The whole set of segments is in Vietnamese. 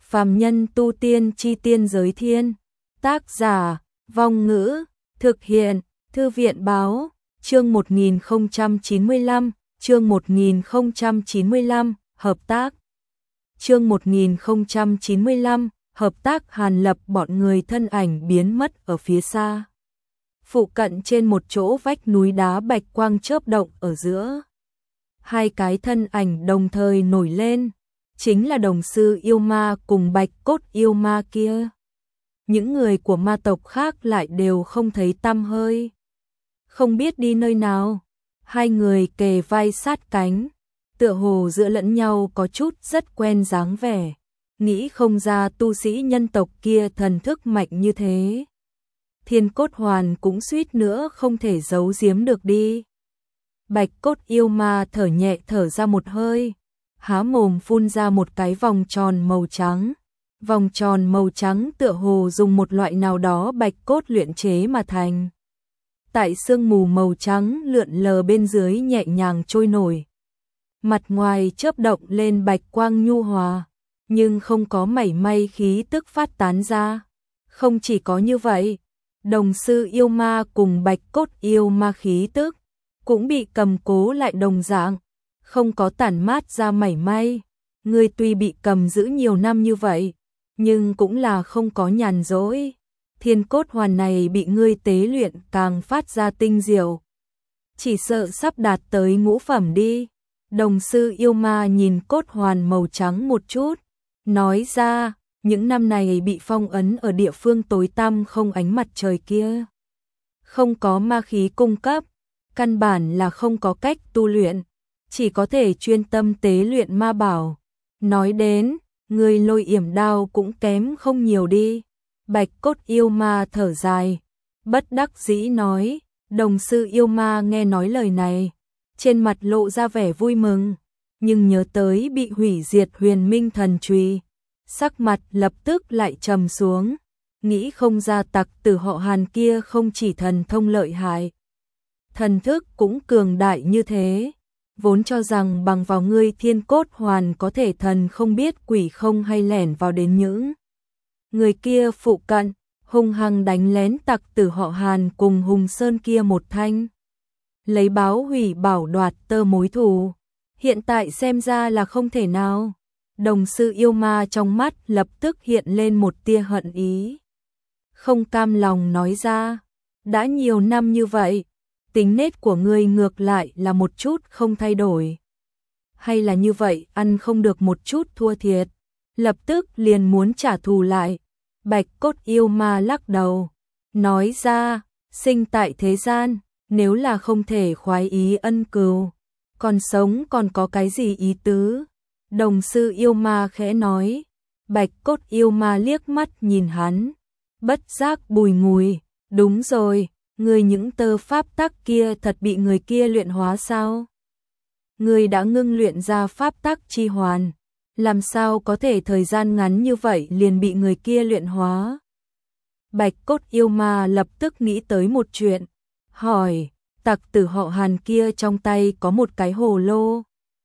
Phàm nhân tu tiên chi tiên giới thiên. Tác giả, Vong Ngữ, thực hiện, Thư viện Báo, chương 1095, chương 1095, hợp tác. Chương 1095, hợp tác. Hàn Lập bọn người thân ảnh biến mất ở phía xa. Phụ cận trên một chỗ vách núi đá bạch quang chớp động ở giữa. Hai cái thân ảnh đồng thời nổi lên, chính là đồng sư yêu ma cùng bạch cốt yêu ma kia. Những người của ma tộc khác lại đều không thấy tăm hơi, không biết đi nơi nào. Hai người kề vai sát cánh, tựa hồ giữa lẫn nhau có chút rất quen dáng vẻ. Nghĩ không ra tu sĩ nhân tộc kia thần thức mạnh như thế. Thiên Cốt Hoàn cũng suýt nữa không thể giấu giếm được đi. Bạch cốt yêu ma thở nhẹ thở ra một hơi, há mồm phun ra một cái vòng tròn màu trắng. Vòng tròn màu trắng tựa hồ dùng một loại nào đó bạch cốt luyện chế mà thành. Tại sương mù màu trắng lượn lờ bên dưới nhẹ nhàng trôi nổi. Mặt ngoài chớp động lên bạch quang nhu hòa, nhưng không có mảy may khí tức phát tán ra. Không chỉ có như vậy, đồng sư yêu ma cùng bạch cốt yêu ma khí tức cũng bị cầm cố lại đồng dạng, không có tản mát ra mảy may. Ngươi tuy bị cầm giữ nhiều năm như vậy, nhưng cũng là không có nhàn rỗi. Thiên Cốt Hoàn này bị ngươi tế luyện càng phát ra tinh diệu, chỉ sợ sắp đạt tới ngũ phẩm đi. Đồng sư yêu ma nhìn cốt hoàn màu trắng một chút, nói ra, những năm này bị phong ấn ở địa phương tối tăm không ánh mặt trời kia, không có ma khí cung cấp, căn bản là không có cách tu luyện, chỉ có thể chuyên tâm tế luyện ma bảo. Nói đến, người Lôi Yểm Đao cũng kém không nhiều đi. Bạch cốt yêu ma thở dài, bất đắc dĩ nói. Đồng sư yêu ma nghe nói lời này, trên mặt lộ ra vẻ vui mừng, nhưng nhớ tới bị hủy diệt Huyền Minh thần chùy, sắc mặt lập tức lại trầm xuống. Nghĩ không ra tặc tử họ Hàn kia không chỉ thần thông lợi hại, thần thức cũng cường đại như thế. Vốn cho rằng bằng vào ngươi Thiên Cốt Hoàn có thể thần không biết quỷ không hay lẻn vào đến những người kia phụ cận, hung hăng đánh lén tặc tử họ Hàn cùng Hùng Sơn kia một thanh, lấy báo hủy bảo đoạt tơ mối thù. Hiện tại xem ra là không thể nào. Đồng sư yêu ma trong mắt lập tức hiện lên một tia hận ý, không cam lòng nói ra, đã nhiều năm như vậy, tính nết của ngươi ngược lại là một chút không thay đổi. Hay là như vậy ăn không được một chút thua thiệt, lập tức liền muốn trả thù lại. Bạch cốt yêu ma lắc đầu, nói ra, sinh tại thế gian, nếu là không thể khoái ý ân cừu, còn sống còn có cái gì ý tứ. Đồng sư yêu ma khẽ nói. Bạch cốt yêu ma liếc mắt nhìn hắn, bất giác bùi ngùi, đúng rồi, ngươi những tơ pháp tắc kia thật bị người kia luyện hóa sao? Ngươi đã ngưng luyện ra pháp tắc chi hoàn, làm sao có thể thời gian ngắn như vậy liền bị người kia luyện hóa? Bạch cốt yêu ma lập tức nghĩ tới một chuyện, hỏi, tặc tử họ Hàn kia trong tay có một cái hồ lô,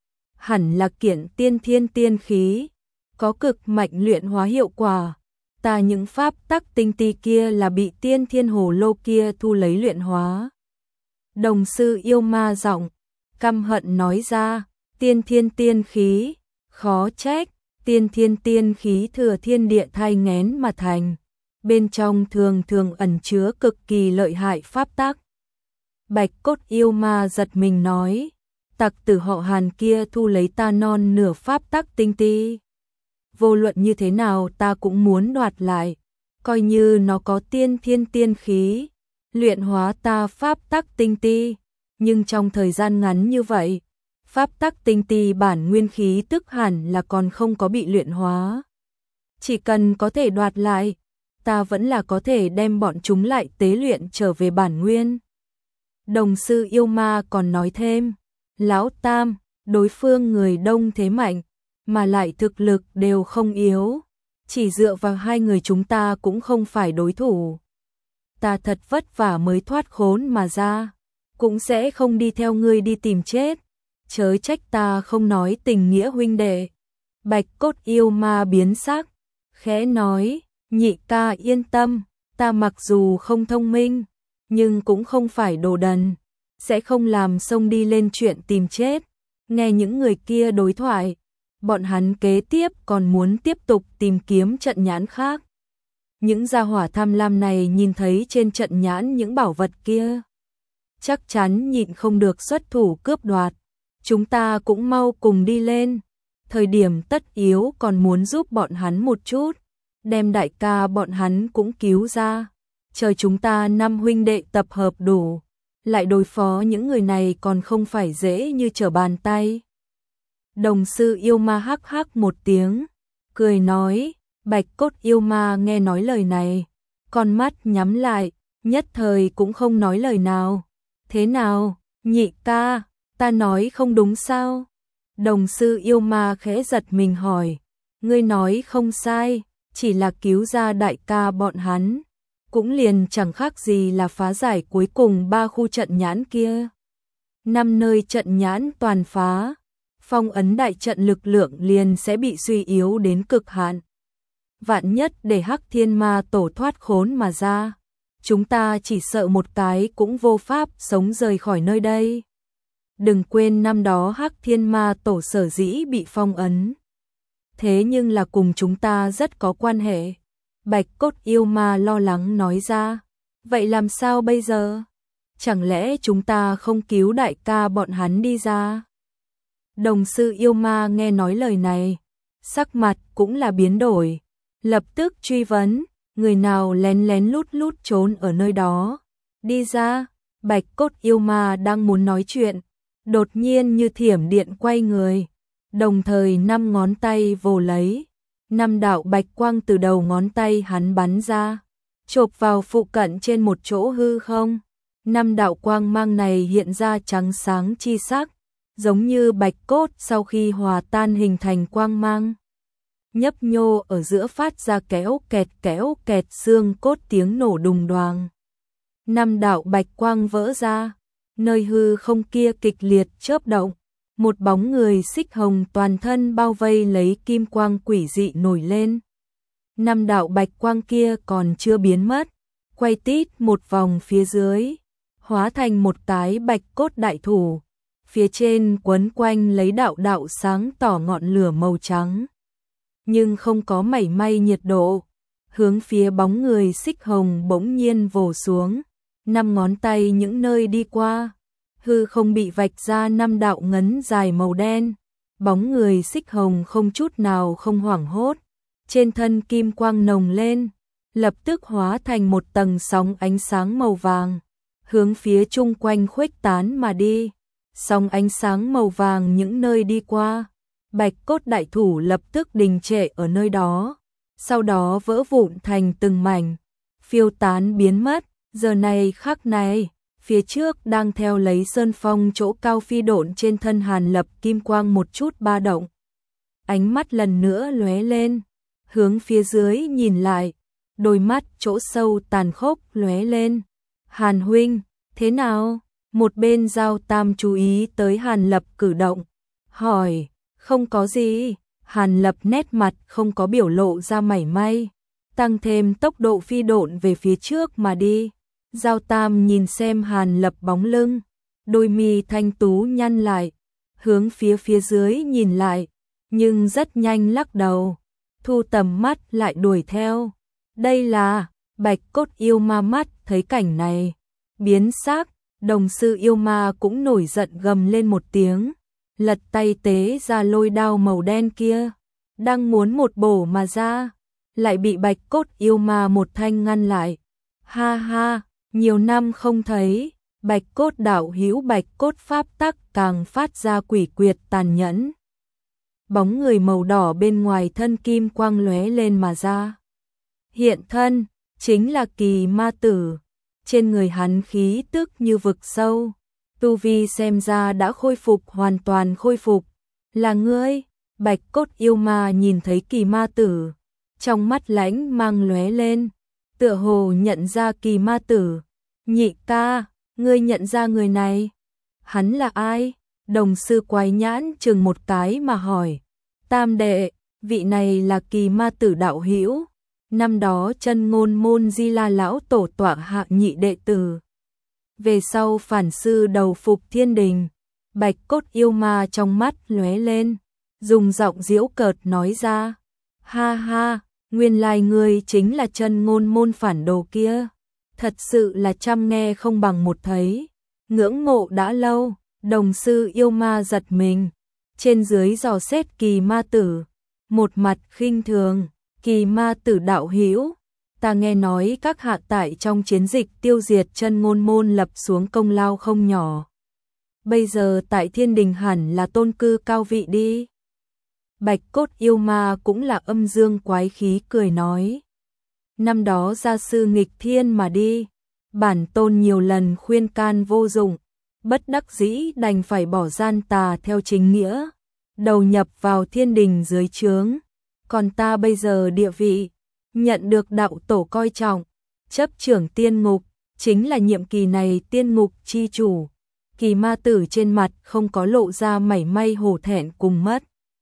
hẳn là kiện tiên thiên tiên khí, có cực mạnh luyện hóa hiệu quả. Ta những pháp tắc tinh ti kia là bị tiên thiên hồ lô kia thu lấy luyện hóa. Đồng sư yêu ma giọng căm hận nói ra, tiên thiên tiên khí, khó trách, tiên thiên tiên khí thừa thiên địa thai nghén mà thành, bên trong thường thường ẩn chứa cực kỳ lợi hại pháp tắc. Bạch cốt yêu ma giật mình nói, tặc tử họ Hàn kia thu lấy ta non nửa pháp tắc tinh ti. Vô luận như thế nào ta cũng muốn đoạt lại, coi như nó có tiên thiên tiên khí, luyện hóa ta pháp tắc tinh ti, nhưng trong thời gian ngắn như vậy, pháp tắc tinh ti bản nguyên khí tức hẳn là còn không có bị luyện hóa. Chỉ cần có thể đoạt lại, ta vẫn là có thể đem bọn chúng lại tế luyện trở về bản nguyên. Đồng sư yêu ma còn nói thêm, Lão Tam, đối phương người đông thế mạnh, mà lại thực lực đều không yếu, chỉ dựa vào hai người chúng ta cũng không phải đối thủ. Ta thật vất vả mới thoát khốn mà ra, cũng sẽ không đi theo ngươi đi tìm chết, chớ trách ta không nói tình nghĩa huynh đệ. Bạch cốt yêu ma biến sắc, khẽ nói, nhị ca yên tâm, ta mặc dù không thông minh, nhưng cũng không phải đồ đần, sẽ không làm xông đi lên chuyện tìm chết. Nghe những người kia đối thoại, bọn hắn kế tiếp còn muốn tiếp tục tìm kiếm trận nhãn khác. Những gia hỏa tham lam này nhìn thấy trên trận nhãn những bảo vật kia, chắc chắn nhịn không được xuất thủ cướp đoạt. Chúng ta cũng mau cùng đi lên, thời điểm tất yếu còn muốn giúp bọn hắn một chút, đem đại ca bọn hắn cũng cứu ra. Chờ chúng ta 5 huynh đệ tập hợp đủ, lại đối phó những người này còn không phải dễ như trở bàn tay. Đồng sư yêu ma hắc hắc một tiếng, cười nói, Bạch cốt yêu ma nghe nói lời này, con mắt nhắm lại, nhất thời cũng không nói lời nào. Thế nào, nhị ca, ta nói không đúng sao? Đồng sư yêu ma khẽ giật mình hỏi, ngươi nói không sai, chỉ là cứu ra đại ca bọn hắn, cũng liền chẳng khác gì là phá giải cuối cùng 3 khu trận nhãn kia. 5 nơi trận nhãn toàn phá, phong ấn đại trận lực lượng liền sẽ bị suy yếu đến cực hạn. Vạn nhất để Hắc Thiên Ma Tổ thoát khốn mà ra, chúng ta chỉ sợ một cái cũng vô pháp sống rời khỏi nơi đây. Đừng quên năm đó Hắc Thiên Ma Tổ sở dĩ bị phong ấn, thế nhưng là cùng chúng ta rất có quan hệ. Bạch cốt yêu ma lo lắng nói ra, vậy làm sao bây giờ? Chẳng lẽ chúng ta không cứu đại ca bọn hắn đi ra? Đồng sư yêu ma nghe nói lời này, sắc mặt cũng là biến đổi, lập tức truy vấn, người nào lén lén lút lút trốn ở nơi đó? Đi ra. Bạch cốt yêu ma đang muốn nói chuyện, đột nhiên như thiểm điện quay người, đồng thời 5 ngón tay vồ lấy. 5 đạo bạch quang từ đầu ngón tay hắn bắn ra, chộp vào phụ cận trên một chỗ hư không. 5 đạo quang mang này hiện ra trắng sáng chi sắc, giống như bạch cốt sau khi hòa tan hình thành quang mang. Nhấp nhô ở giữa phát ra kéo kẹt xương cốt tiếng nổ đùng đoàng. 5 đạo bạch quang vỡ ra, nơi hư không kia kịch liệt chớp động. Một bóng người xích hồng toàn thân bao vây lấy kim quang quỷ dị nổi lên. 5 đạo bạch quang kia còn chưa biến mất, quay tít một vòng phía dưới, hóa thành một cái bạch cốt đại thủ. Phía trên quấn quanh lấy đạo đạo sáng tỏ ngọn lửa màu trắng, nhưng không có mảy may nhiệt độ. Hướng phía bóng người xích hồng bỗng nhiên vồ xuống, 5 ngón tay những nơi đi qua, hư không bị vạch ra 5 đạo ngấn dài màu đen. Bóng người xích hồng không chút nào không hoảng hốt, trên thân kim quang nồng lên, lập tức hóa thành một tầng sóng ánh sáng màu vàng, hướng phía chung quanh khuếch tán mà đi. Sóng ánh sáng màu vàng những nơi đi qua, bạch cốt đại thủ lập tức đình trệ ở nơi đó, sau đó vỡ vụn thành từng mảnh, phiêu tán biến mất. Giờ này khắc này, phía trước đang theo lấy sơn phong chỗ cao phi độn trên thân Hàn Lập kim quang một chút ba động. Ánh mắt lần nữa lóe lên, hướng phía dưới nhìn lại, đôi mắt chỗ sâu tàn khốc lóe lên. Hàn huynh, thế nào? Một bên Giao Tam chú ý tới Hàn Lập cử động, hỏi, không có gì. Hàn Lập nét mặt không có biểu lộ ra mảy may, tăng thêm tốc độ phi độn về phía trước mà đi. Giao Tam nhìn xem Hàn Lập bóng lưng, đôi mi thanh tú nhăn lại, hướng phía dưới nhìn lại, nhưng rất nhanh lắc đầu, thu tầm mắt lại đuổi theo. Đây là bạch cốt yêu ma mắt thấy cảnh này, biến sắc, đồng sư yêu ma cũng nổi giận gầm lên một tiếng, lật tay tế ra lôi đao màu đen kia, đang muốn một bổ mà ra, lại bị bạch cốt yêu ma một thanh ngăn lại. Ha ha, nhiều năm không thấy, bạch cốt đạo hữu bạch cốt pháp tắc càng phát ra quỷ quyệt tàn nhẫn. Bóng người màu đỏ bên ngoài thân kim quang lóe lên mà ra. Hiện thân, chính là Kỳ Ma Tử, trên người hắn khí tức như vực sâu, tu vi xem ra đã khôi phục hoàn toàn khôi phục. Là ngươi? Bạch cốt yêu ma nhìn thấy Kỳ Ma Tử, trong mắt lãnh mang lóe lên, tựa hồ nhận ra Kỳ Ma Tử. Nhị ca, ngươi nhận ra người này? Hắn là ai? Đồng sư quái nhãn chừng một cái mà hỏi. Tam đệ, vị này là Kỳ Ma Tử đạo hữu, năm đó Chân Ngôn môn Di La lão tổ tọa hạ nhị đệ tử. Về sau phản sư đầu phục thiên đình, Bạch Cốt yêu ma trong mắt lóe lên, dùng giọng giễu cợt nói ra, ha ha, nguyên lai ngươi chính là Chân Ngôn môn phản đồ kia, thật sự là trăm nghe không bằng một thấy, ngưỡng mộ đã lâu. Đồng sư yêu ma giật mình, trên dưới dò xét Kỳ Ma Tử, một mặt khinh thường, Kỳ Ma Tử đạo hữu, ta nghe nói các hạ tại trong chiến dịch tiêu diệt Chân Ngôn môn lập xuống công lao không nhỏ. Bây giờ tại thiên đình hẳn là tôn cư cao vị đi. Bạch Cốt yêu ma cũng là âm dương quái khí cười nói. Năm đó gia sư nghịch thiên mà đi, bản tôn nhiều lần khuyên can vô dụng, bất đắc dĩ đành phải bỏ gian tà theo chính nghĩa, đầu nhập vào thiên đình dưới trướng. Còn ta bây giờ địa vị, nhận được đạo tổ coi trọng, chấp trưởng tiên ngục, chính là nhiệm kỳ này tiên ngục chi chủ. Kỳ Ma Tử trên mặt không có lộ ra mảy may hổ thẹn cùng mất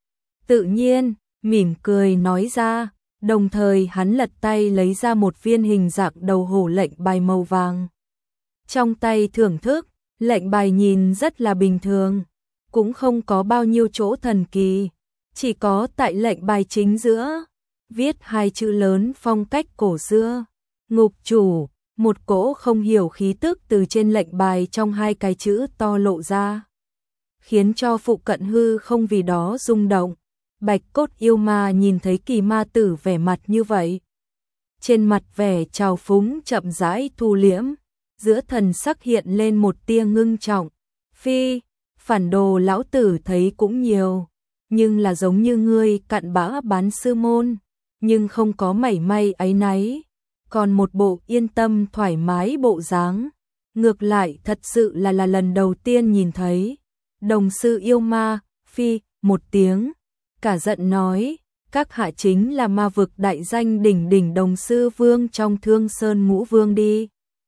tự nhiên, mỉm cười nói ra, đồng thời hắn lật tay lấy ra một viên hình dạng đầu hổ lệnh bài màu vàng. Trong tay thưởng thức, lệnh bài nhìn rất là bình thường, cũng không có bao nhiêu chỗ thần kỳ, chỉ có tại lệnh bài chính giữa, viết hai chữ lớn phong cách cổ xưa, ngục chủ, một cỗ không hiểu khí tức từ trên lệnh bài trong hai cái chữ to lộ ra, khiến cho phụ cận hư không vì đó rung động. Bạch Cốt yêu ma nhìn thấy Kỳ Ma Tử vẻ mặt như vậy, trên mặt vẻ trào phúng chậm rãi thu liễm, giữa thần sắc hiện lên một tia ngưng trọng. Phi, phản đồ lão tử thấy cũng nhiều, nhưng là giống như ngươi cặn bã bán sư môn, nhưng không có mảy may áy náy, còn một bộ yên tâm thoải mái bộ dáng. Ngược lại thật sự là lần đầu tiên nhìn thấy. Đồng sư yêu ma, phi, một tiếng, cả giận nói, các hạ chính là ma vực đại danh đỉnh đỉnh đồng sư vương trong Thương Sơn Ngũ Vương đi.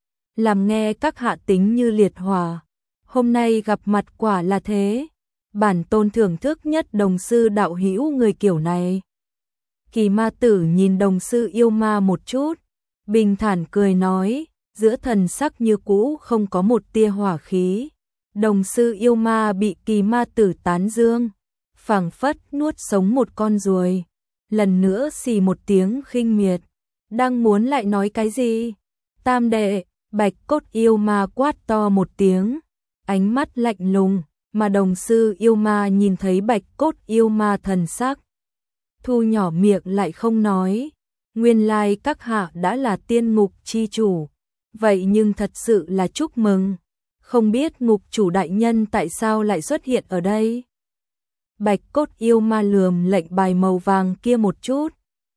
Làm nghe các hạ tính như liệt hỏa, hôm nay gặp mặt quả là thế, bản tôn thưởng thức nhất đồng sư đạo hữu người kiểu này. Kỳ Ma Tử nhìn đồng sư yêu ma một chút, bình thản cười nói, giữa thần sắc như cũ không có một tia hỏa khí. Đồng sư yêu ma bị Kỳ Ma Tử tán dương, phảng phất nuốt sống một con ruồi, lần nữa xì một tiếng khinh miệt, đang muốn lại nói cái gì? Tam đệ, Bạch Cốt yêu ma quát to một tiếng, ánh mắt lạnh lùng, mà đồng sư yêu ma nhìn thấy Bạch Cốt yêu ma thần sắc, thu nhỏ miệng lại không nói, nguyên lai các hạ đã là tiên ngục chi chủ, vậy nhưng thật sự là chúc mừng, không biết ngục chủ đại nhân tại sao lại xuất hiện ở đây. Bạch Cốt yêu ma lườm lệnh bài màu vàng kia một chút,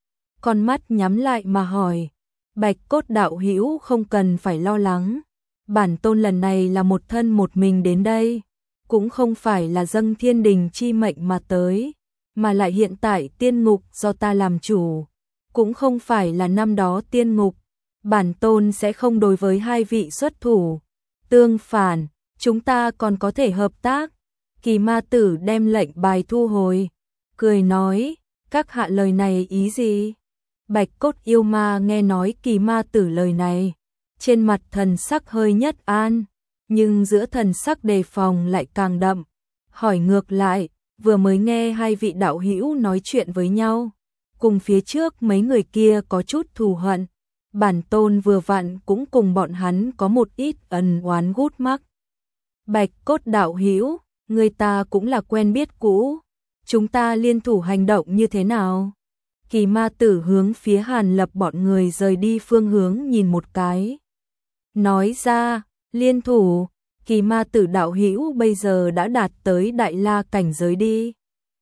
con mắt nhắm lại mà hỏi, Bạch Cốt đạo hữu không cần phải lo lắng, bản tôn lần này là một thân một mình đến đây, cũng không phải là dâng thiên đình chi mệnh mà tới, mà lại hiện tại tiên ngục do ta làm chủ, cũng không phải là năm đó tiên ngục, bản tôn sẽ không đối với hai vị xuất thủ, tương phản, chúng ta còn có thể hợp tác. Kỳ Ma Tử đem lệnh bài thu hồi, cười nói, các hạ lời này ý gì? Bạch Cốt yêu ma nghe nói Kỳ Ma Tử lời này, trên mặt thần sắc hơi nhất an, nhưng giữa thần sắc đề phòng lại càng đậm, hỏi ngược lại, vừa mới nghe hai vị đạo hữu nói chuyện với nhau, cùng phía trước mấy người kia có chút thù hận, bản tôn vừa vặn cũng cùng bọn hắn có một ít ân oán gút mắc. Bạch Cốt đạo hữu, người ta cũng là quen biết cũ, chúng ta liên thủ hành động như thế nào? Kỳ Ma Tử hướng phía Hàn Lập bọn người rời đi phương hướng nhìn một cái, nói ra, liên thủ, Kỳ Ma Tử đạo hữu bây giờ đã đạt tới đại la cảnh giới đi.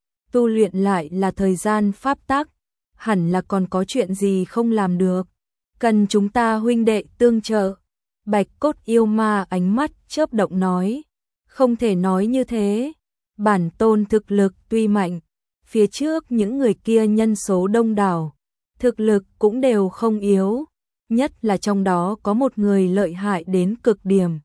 Tu luyện lại là thời gian pháp tắc, hẳn là còn có chuyện gì không làm được, cần chúng ta huynh đệ tương trợ. Bạch Cốt yêu ma ánh mắt chớp động nói, không thể nói như thế, bản tôn thực lực tuy mạnh, phía trước những người kia nhân số đông đảo, thực lực cũng đều không yếu, nhất là trong đó có một người lợi hại đến cực điểm.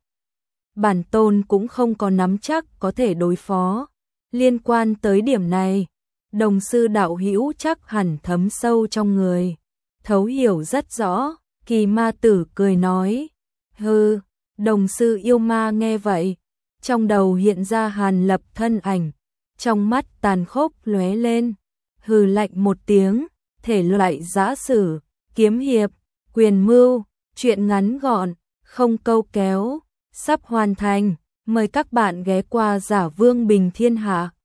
Bản tôn cũng không có nắm chắc có thể đối phó, liên quan tới điểm này, Đồng sư đạo hữu chắc hẳn thấm sâu trong người, thấu hiểu rất rõ. Kỳ ma tử cười nói, hừ. Đồng sư yêu ma nghe vậy, trong đầu hiện ra Hàn Lập thân ảnh, trong mắt tàn khốc lóe lên, hừ lạnh một tiếng, thể loại giã sử, kiếm hiệp, quyền mưu, truyện ngắn gọn, không câu kéo, sắp hoàn thành. Mời các bạn ghé qua Giả Vương Bình Thiên Hạ.